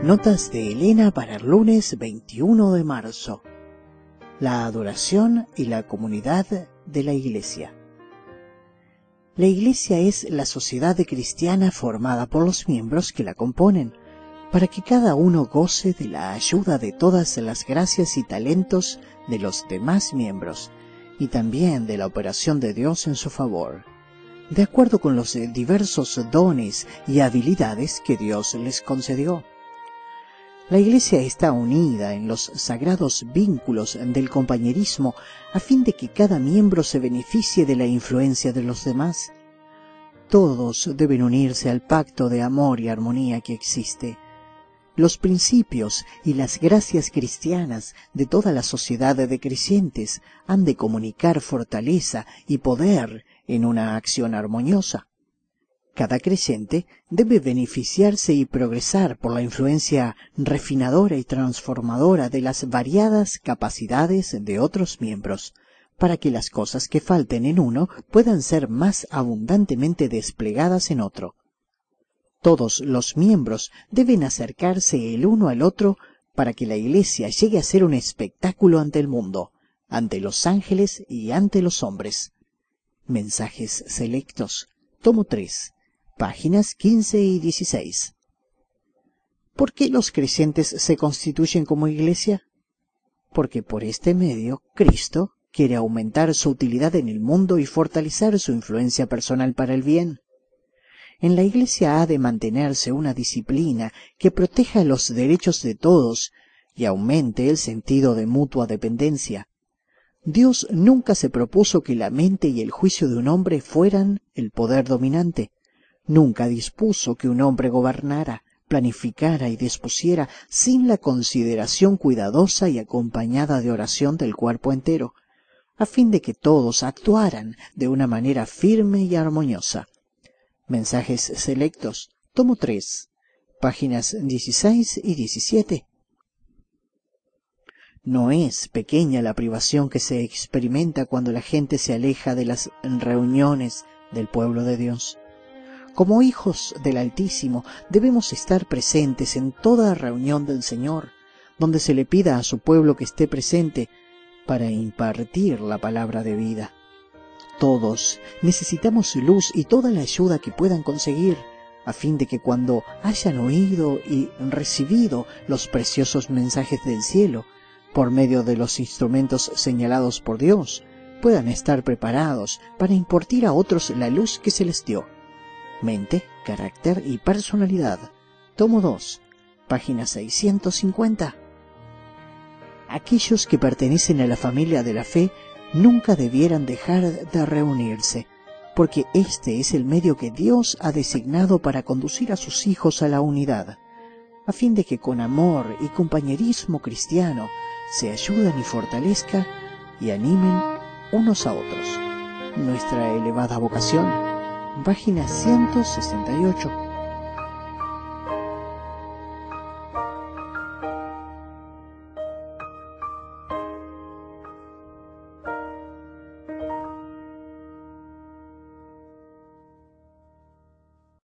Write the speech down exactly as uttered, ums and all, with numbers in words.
Notas de Elena para el lunes veintiuno de marzo. La adoración y la comunidad de la Iglesia. La Iglesia es la sociedad cristiana formada por los miembros que la componen, para que cada uno goce de la ayuda de todas las gracias y talentos de los demás miembros, y también de la operación de Dios en su favor, de acuerdo con los diversos dones y habilidades que Dios les concedió. La Iglesia está unida en los sagrados vínculos del compañerismo a fin de que cada miembro se beneficie de la influencia de los demás. Todos deben unirse al pacto de amor y armonía que existe. Los principios y las gracias cristianas de toda la sociedad de creyentes han de comunicar fortaleza y poder en una acción armoniosa. Cada creyente debe beneficiarse y progresar por la influencia refinadora y transformadora de las variadas capacidades de otros miembros, para que las cosas que falten en uno puedan ser más abundantemente desplegadas en otro. Todos los miembros deben acercarse el uno al otro para que la Iglesia llegue a ser un espectáculo ante el mundo, ante los ángeles y ante los hombres. Mensajes selectos, tomo tres. Páginas quince y dieciséis. ¿Por qué los creyentes se constituyen como iglesia? Porque por este medio, Cristo quiere aumentar su utilidad en el mundo y fortalecer su influencia personal para el bien. En la iglesia ha de mantenerse una disciplina que proteja los derechos de todos y aumente el sentido de mutua dependencia. Dios nunca se propuso que la mente y el juicio de un hombre fueran el poder dominante. Nunca dispuso que un hombre gobernara, planificara y dispusiera sin la consideración cuidadosa y acompañada de oración del cuerpo entero, a fin de que todos actuaran de una manera firme y armoniosa. Mensajes selectos, tomo tres, páginas dieciséis y diecisiete. No es pequeña la privación que se experimenta cuando la gente se aleja de las reuniones del pueblo de Dios. Como hijos del Altísimo, debemos estar presentes en toda reunión del Señor, donde se le pida a su pueblo que esté presente para impartir la palabra de vida. Todos necesitamos luz y toda la ayuda que puedan conseguir, a fin de que cuando hayan oído y recibido los preciosos mensajes del cielo, por medio de los instrumentos señalados por Dios, puedan estar preparados para impartir a otros la luz que se les dio. Mente, carácter y personalidad. Tomo dos, página seiscientos cincuenta. Aquellos que pertenecen a la familia de la fe nunca debieran dejar de reunirse, porque este es el medio que Dios ha designado para conducir a sus hijos a la unidad, a fin de que con amor y compañerismo cristiano se ayuden y fortalezcan y animen unos a otros. Nuestra elevada vocación. Página ciento sesenta y ocho.